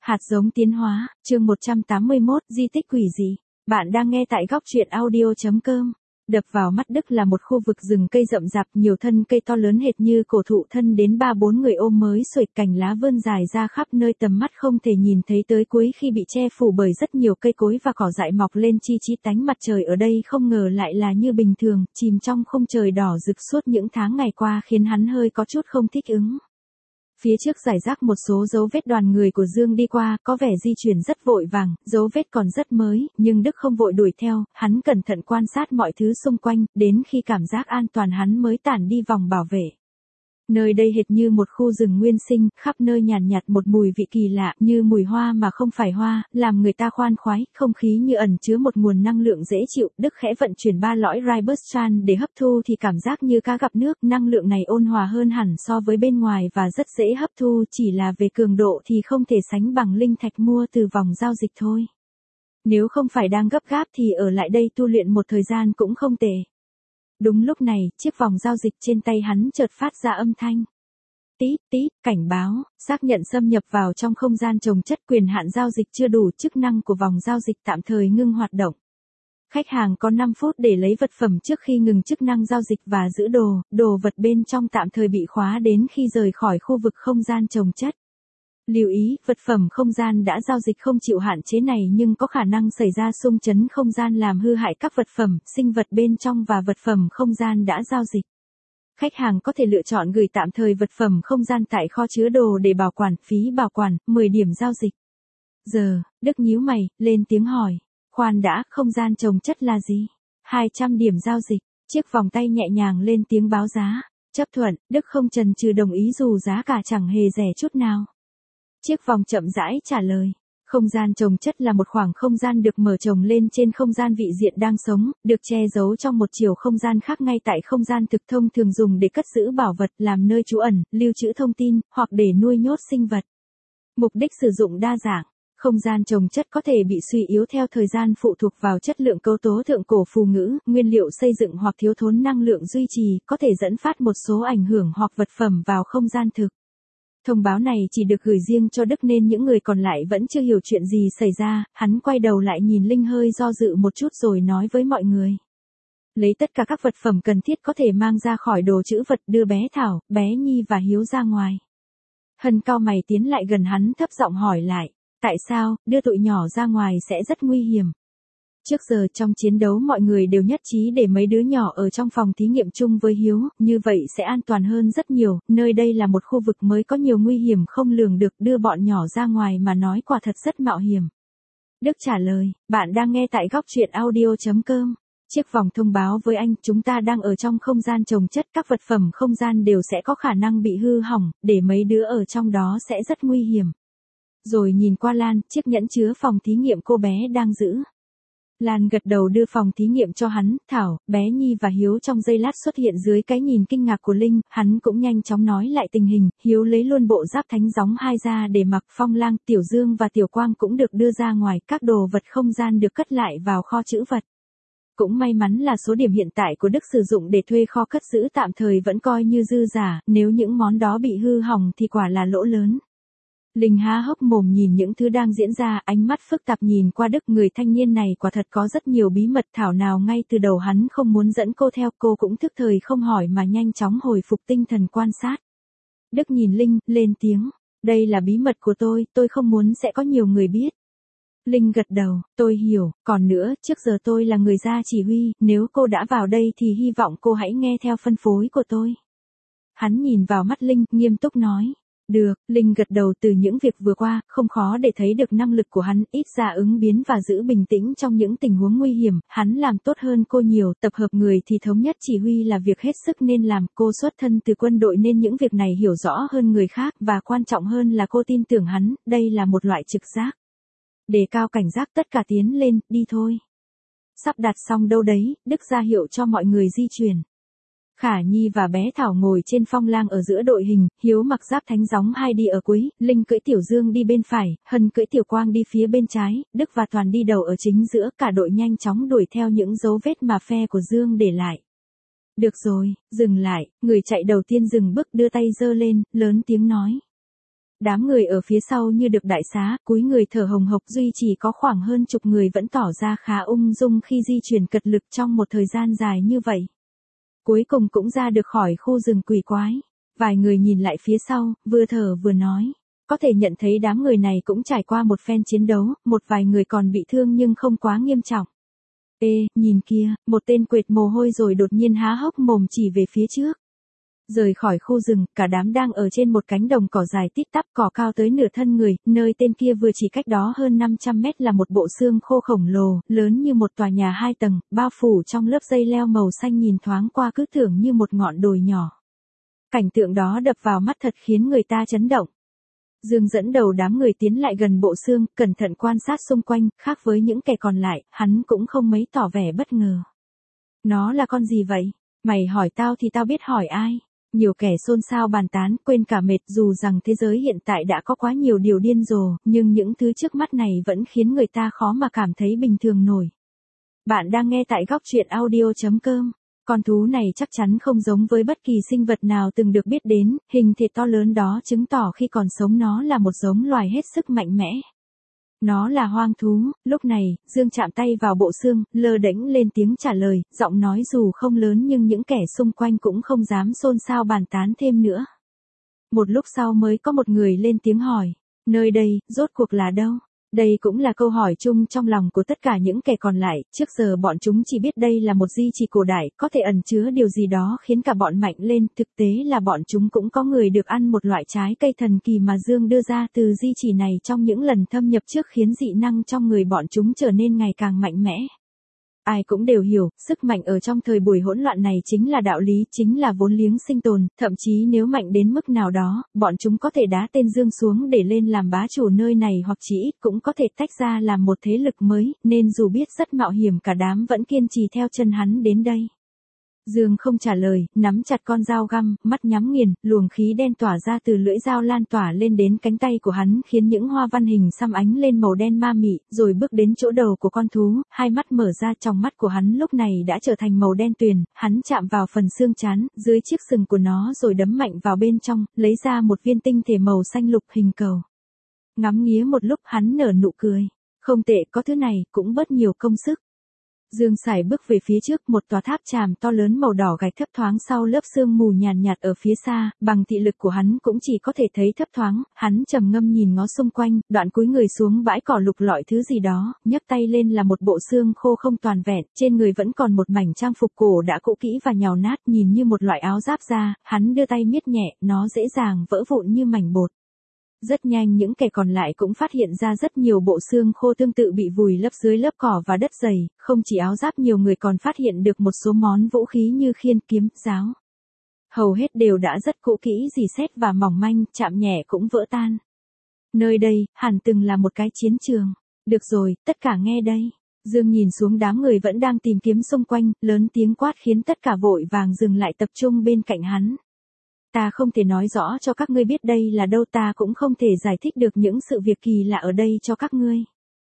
Hạt giống tiến hóa, chương 181, di tích quỷ dị. Bạn đang nghe tại góc truyện audio.com. Đập vào mắt Đức là một khu vực rừng cây rậm rạp, nhiều thân cây to lớn hệt như cổ thụ thân đến 3-4 người ôm mới xuệt, cành lá vươn dài ra khắp nơi, tầm mắt không thể nhìn thấy tới cuối khi bị che phủ bởi rất nhiều cây cối và cỏ dại mọc lên chi chít. Ánh mặt trời ở đây không ngờ lại là như bình thường, chìm trong khung trời đỏ rực suốt những tháng ngày qua khiến hắn hơi có chút không thích ứng. Phía trước rải rác một số dấu vết đoàn người của Dương đi qua, có vẻ di chuyển rất vội vàng, dấu vết còn rất mới, nhưng Đức không vội đuổi theo, hắn cẩn thận quan sát mọi thứ xung quanh, đến khi cảm giác an toàn hắn mới tản đi vòng bảo vệ. Nơi đây hệt như một khu rừng nguyên sinh, khắp nơi nhàn nhạt một mùi vị kỳ lạ, như mùi hoa mà không phải hoa, làm người ta khoan khoái, không khí như ẩn chứa một nguồn năng lượng dễ chịu. Đức khẽ vận chuyển 3 lõi Ribustran để hấp thu thì cảm giác như cá gặp nước, năng lượng này ôn hòa hơn hẳn so với bên ngoài và rất dễ hấp thu, chỉ là về cường độ thì không thể sánh bằng linh thạch mua từ vòng giao dịch thôi. Nếu không phải đang gấp gáp thì ở lại đây tu luyện một thời gian cũng không tệ. Đúng lúc này, chiếc vòng giao dịch trên tay hắn chợt phát ra âm thanh. Tít tít, cảnh báo, xác nhận xâm nhập vào trong không gian trồng chất, quyền hạn giao dịch chưa đủ, chức năng của vòng giao dịch tạm thời ngưng hoạt động. Khách hàng có 5 phút để lấy vật phẩm trước khi ngừng chức năng giao dịch và giữ đồ vật bên trong tạm thời bị khóa đến khi rời khỏi khu vực không gian trồng chất. Lưu ý, vật phẩm không gian đã giao dịch không chịu hạn chế này nhưng có khả năng xảy ra xung chấn không gian làm hư hại các vật phẩm, sinh vật bên trong và vật phẩm không gian đã giao dịch. Khách hàng có thể lựa chọn gửi tạm thời vật phẩm không gian tại kho chứa đồ để bảo quản, phí bảo quản, 10 điểm giao dịch. Giờ, Đức nhíu mày, lên tiếng hỏi. Khoan đã, không gian trồng chất là gì? 200 điểm giao dịch, chiếc vòng tay nhẹ nhàng lên tiếng báo giá. Chấp thuận, Đức không chần chừ đồng ý dù giá cả chẳng hề rẻ chút nào. Chiếc vòng chậm rãi trả lời. Không gian trồng chất là một khoảng không gian được mở trồng lên trên không gian vị diện đang sống, được che giấu trong một chiều không gian khác ngay tại không gian thực, thông thường dùng để cất giữ bảo vật, làm nơi trú ẩn, lưu trữ thông tin, hoặc để nuôi nhốt sinh vật. Mục đích sử dụng đa dạng. Không gian trồng chất có thể bị suy yếu theo thời gian phụ thuộc vào chất lượng cấu tố thượng cổ phù ngữ, nguyên liệu xây dựng hoặc thiếu thốn năng lượng duy trì, có thể dẫn phát một số ảnh hưởng hoặc vật phẩm vào không gian thực. Thông báo này chỉ được gửi riêng cho Đức nên những người còn lại vẫn chưa hiểu chuyện gì xảy ra, hắn quay đầu lại nhìn Linh hơi do dự một chút rồi nói với mọi người. Lấy tất cả các vật phẩm cần thiết có thể mang ra khỏi đồ trữ vật, đưa bé Thảo, bé Nhi và Hiếu ra ngoài. Hân cau mày tiến lại gần hắn thấp giọng hỏi lại, tại sao, đưa tụi nhỏ ra ngoài sẽ rất nguy hiểm. Trước giờ trong chiến đấu mọi người đều nhất trí để mấy đứa nhỏ ở trong phòng thí nghiệm chung với Hiếu, như vậy sẽ an toàn hơn rất nhiều, nơi đây là một khu vực mới có nhiều nguy hiểm không lường được, đưa bọn nhỏ ra ngoài mà nói quả thật rất mạo hiểm. Đức trả lời, bạn đang nghe tại góc truyện audio.com. Chiếc vòng thông báo với anh, chúng ta đang ở trong không gian trồng chất, các vật phẩm không gian đều sẽ có khả năng bị hư hỏng, để mấy đứa ở trong đó sẽ rất nguy hiểm. Rồi nhìn qua Lan, chiếc nhẫn chứa phòng thí nghiệm cô bé đang giữ. Lan gật đầu đưa phòng thí nghiệm cho hắn, Thảo, bé Nhi và Hiếu trong giây lát xuất hiện dưới cái nhìn kinh ngạc của Linh, hắn cũng nhanh chóng nói lại tình hình, Hiếu lấy luôn bộ giáp thánh gióng 2 ra để mặc, Phong Lang, Tiểu Dương và Tiểu Quang cũng được đưa ra ngoài, các đồ vật không gian được cất lại vào kho trữ vật. Cũng may mắn là số điểm hiện tại của Đức sử dụng để thuê kho cất giữ tạm thời vẫn coi như dư giả, nếu những món đó bị hư hỏng thì quả là lỗ lớn. Linh há hốc mồm nhìn những thứ đang diễn ra, ánh mắt phức tạp nhìn qua Đức, người thanh niên này quả thật có rất nhiều bí mật, thảo nào ngay từ đầu hắn không muốn dẫn cô theo, cô cũng thức thời không hỏi mà nhanh chóng hồi phục tinh thần quan sát. Đức nhìn Linh, lên tiếng, đây là bí mật của tôi không muốn sẽ có nhiều người biết. Linh gật đầu, tôi hiểu, còn nữa, trước giờ tôi là người ra chỉ huy, nếu cô đã vào đây thì hy vọng cô hãy nghe theo phân phối của tôi. Hắn nhìn vào mắt Linh, nghiêm túc nói. Được, Linh gật đầu, từ những việc vừa qua, không khó để thấy được năng lực của hắn, ít ra ứng biến và giữ bình tĩnh trong những tình huống nguy hiểm, hắn làm tốt hơn cô nhiều, tập hợp người thì thống nhất chỉ huy là việc hết sức nên làm, cô xuất thân từ quân đội nên những việc này hiểu rõ hơn người khác, và quan trọng hơn là cô tin tưởng hắn, đây là một loại trực giác. Đề cao cảnh giác, tất cả tiến lên, đi thôi. Sắp đặt xong đâu đấy, Đức ra hiệu cho mọi người di chuyển. Khả Nhi và bé Thảo ngồi trên Phong Lang ở giữa đội hình, Hiếu mặc giáp thánh gióng 2 đi ở cuối, Linh cưỡi Tiểu Dương đi bên phải, Hân cưỡi Tiểu Quang đi phía bên trái, Đức và Toàn đi đầu ở chính giữa, cả đội nhanh chóng đuổi theo những dấu vết mà phe của Dương để lại. Được rồi, dừng lại, người chạy đầu tiên dừng bước, đưa tay giơ lên, lớn tiếng nói. Đám người ở phía sau như được đại xá, cúi người thở hồng hộc, duy chỉ có khoảng hơn chục người vẫn tỏ ra khá ung dung khi di chuyển cật lực trong một thời gian dài như vậy. Cuối cùng cũng ra được khỏi khu rừng quỷ quái. Vài người nhìn lại phía sau, vừa thở vừa nói. Có thể nhận thấy đám người này cũng trải qua một phen chiến đấu, một vài người còn bị thương nhưng không quá nghiêm trọng. Ê, nhìn kia, một tên quệt mồ hôi rồi đột nhiên há hốc mồm chỉ về phía trước. Rời khỏi khu rừng, cả đám đang ở trên một cánh đồng cỏ dài tít tắp, cỏ cao tới nửa thân người, nơi tên kia vừa chỉ cách đó hơn 500 mét là một bộ xương khô khổng lồ, lớn như một tòa nhà 2 tầng, bao phủ trong lớp dây leo màu xanh, nhìn thoáng qua cứ tưởng như một ngọn đồi nhỏ. Cảnh tượng đó đập vào mắt thật khiến người ta chấn động. Dương dẫn đầu đám người tiến lại gần bộ xương, cẩn thận quan sát xung quanh, khác với những kẻ còn lại, hắn cũng không mấy tỏ vẻ bất ngờ. Nó là con gì vậy? Mày hỏi tao thì tao biết hỏi ai? Nhiều kẻ xôn xao bàn tán, quên cả mệt, dù rằng thế giới hiện tại đã có quá nhiều điều điên rồ, nhưng những thứ trước mắt này vẫn khiến người ta khó mà cảm thấy bình thường nổi. Bạn đang nghe tại góc truyện audio.com. Con thú này chắc chắn không giống với bất kỳ sinh vật nào từng được biết đến, hình thể to lớn đó chứng tỏ khi còn sống nó là một giống loài hết sức mạnh mẽ. Nó là hoang thú. Lúc này, Dương chạm tay vào bộ xương, lơ đễnh lên tiếng trả lời, giọng nói dù không lớn nhưng những kẻ xung quanh cũng không dám xôn xao bàn tán thêm nữa. Một lúc sau mới có một người lên tiếng hỏi, nơi đây, rốt cuộc là đâu? Đây cũng là câu hỏi chung trong lòng của tất cả những kẻ còn lại, trước giờ bọn chúng chỉ biết đây là một di chỉ cổ đại, có thể ẩn chứa điều gì đó khiến cả bọn mạnh lên, thực tế là bọn chúng cũng có người được ăn một loại trái cây thần kỳ mà Dương đưa ra từ di chỉ này trong những lần thâm nhập trước, khiến dị năng trong người bọn chúng trở nên ngày càng mạnh mẽ. Ai cũng đều hiểu, sức mạnh ở trong thời buổi hỗn loạn này chính là đạo lý, chính là vốn liếng sinh tồn, thậm chí nếu mạnh đến mức nào đó, bọn chúng có thể đá tên Dương xuống để lên làm bá chủ nơi này, hoặc chỉ ít cũng có thể tách ra làm một thế lực mới, nên dù biết rất mạo hiểm cả đám vẫn kiên trì theo chân hắn đến đây. Dương không trả lời, nắm chặt con dao găm, mắt nhắm nghiền, luồng khí đen tỏa ra từ lưỡi dao lan tỏa lên đến cánh tay của hắn, khiến những hoa văn hình xăm ánh lên màu đen ma mị, rồi bước đến chỗ đầu của con thú, hai mắt mở ra, trong mắt của hắn lúc này đã trở thành màu đen tuyền, hắn chạm vào phần xương trán, dưới chiếc sừng của nó rồi đấm mạnh vào bên trong, lấy ra một viên tinh thể màu xanh lục hình cầu. Ngắm nghía một lúc hắn nở nụ cười. Không tệ, có thứ này, cũng bớt nhiều công sức. Dương sải bước về phía trước, một tòa tháp tràm to lớn màu đỏ gạch thấp thoáng sau lớp sương mù nhàn nhạt ở phía xa, bằng thị lực của hắn cũng chỉ có thể thấy thấp thoáng, hắn trầm ngâm nhìn ngó xung quanh, đoạn cúi người xuống bãi cỏ lục lọi thứ gì đó, nhấc tay lên là một bộ xương khô không toàn vẹn, trên người vẫn còn một mảnh trang phục cổ đã cũ kỹ và nhàu nát, nhìn như một loại áo giáp da, hắn đưa tay miết nhẹ, nó dễ dàng vỡ vụn như mảnh bột. Rất nhanh những kẻ còn lại cũng phát hiện ra rất nhiều bộ xương khô tương tự bị vùi lấp dưới lớp cỏ và đất dày, không chỉ áo giáp, nhiều người còn phát hiện được một số món vũ khí như khiên, kiếm, giáo. Hầu hết đều đã rất cũ kỹ, rỉ sét và mỏng manh, chạm nhẹ cũng vỡ tan. Nơi đây, hẳn từng là một cái chiến trường. Được rồi, tất cả nghe đây. Dương nhìn xuống đám người vẫn đang tìm kiếm xung quanh, lớn tiếng quát khiến tất cả vội vàng dừng lại tập trung bên cạnh hắn. Ta không thể nói rõ cho các ngươi biết đây là đâu, ta cũng không thể giải thích được những sự việc kỳ lạ ở đây cho các ngươi.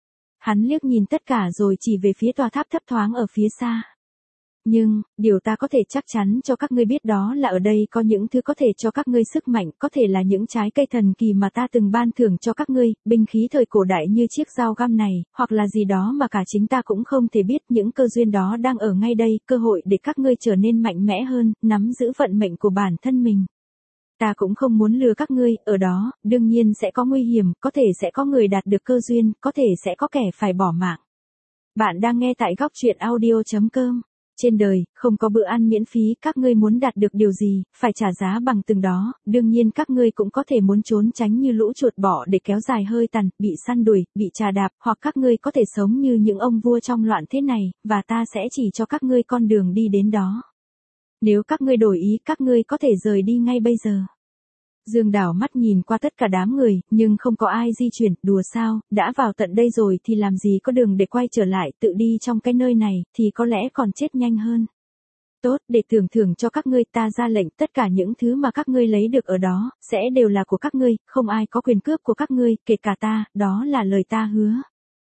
Hắn liếc nhìn tất cả rồi chỉ về phía tòa tháp thấp thoáng ở phía xa. Nhưng, điều ta có thể chắc chắn cho các ngươi biết đó là ở đây có những thứ có thể cho các ngươi sức mạnh, có thể là những trái cây thần kỳ mà ta từng ban thưởng cho các ngươi, binh khí thời cổ đại như chiếc dao găm này, hoặc là gì đó mà cả chính ta cũng không thể biết. Những cơ duyên đó đang ở ngay đây, cơ hội để các ngươi trở nên mạnh mẽ hơn, nắm giữ vận mệnh của bản thân mình. Ta cũng không muốn lừa các ngươi, ở đó, đương nhiên sẽ có nguy hiểm, có thể sẽ có người đạt được cơ duyên, có thể sẽ có kẻ phải bỏ mạng. Bạn đang nghe tại góc truyện audio.com. Trên đời, không có bữa ăn miễn phí, các ngươi muốn đạt được điều gì, phải trả giá bằng từng đó, đương nhiên các ngươi cũng có thể muốn trốn tránh như lũ chuột bọ để kéo dài hơi tàn, bị săn đuổi, bị trà đạp, hoặc các ngươi có thể sống như những ông vua trong loạn thế này, và ta sẽ chỉ cho các ngươi con đường đi đến đó. Nếu các ngươi đổi ý, các ngươi có thể rời đi ngay bây giờ. Dương đảo mắt nhìn qua tất cả đám người, nhưng không có ai di chuyển, đùa sao, đã vào tận đây rồi thì làm gì có đường để quay trở lại, tự đi trong cái nơi này, thì có lẽ còn chết nhanh hơn. Tốt, để tưởng thưởng cho các ngươi, ta ra lệnh tất cả những thứ mà các ngươi lấy được ở đó, sẽ đều là của các ngươi, không ai có quyền cướp của các ngươi, kể cả ta, đó là lời ta hứa.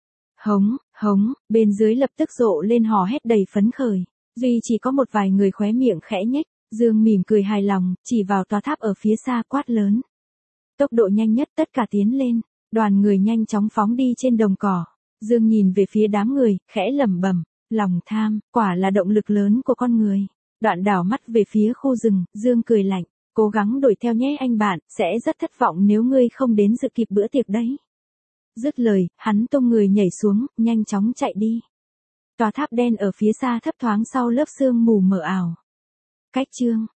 Hống, hống, bên dưới lập tức rộ lên hò hét đầy phấn khởi. Duy chỉ có một vài người khóe miệng khẽ nhếch. Dương mỉm cười hài lòng, chỉ vào tòa tháp ở phía xa quát lớn. Tốc độ nhanh nhất tất cả tiến lên, đoàn người nhanh chóng phóng đi trên đồng cỏ. Dương nhìn về phía đám người, khẽ lẩm bẩm, lòng tham, quả là động lực lớn của con người. Đoạn đảo mắt về phía khu rừng, Dương cười lạnh, cố gắng đuổi theo nhé anh bạn, sẽ rất thất vọng nếu ngươi không đến dự kịp bữa tiệc đấy. Dứt lời, hắn tung người nhảy xuống, nhanh chóng chạy đi. Tòa tháp đen ở phía xa thấp thoáng sau lớp sương mù mờ ảo. Cách chương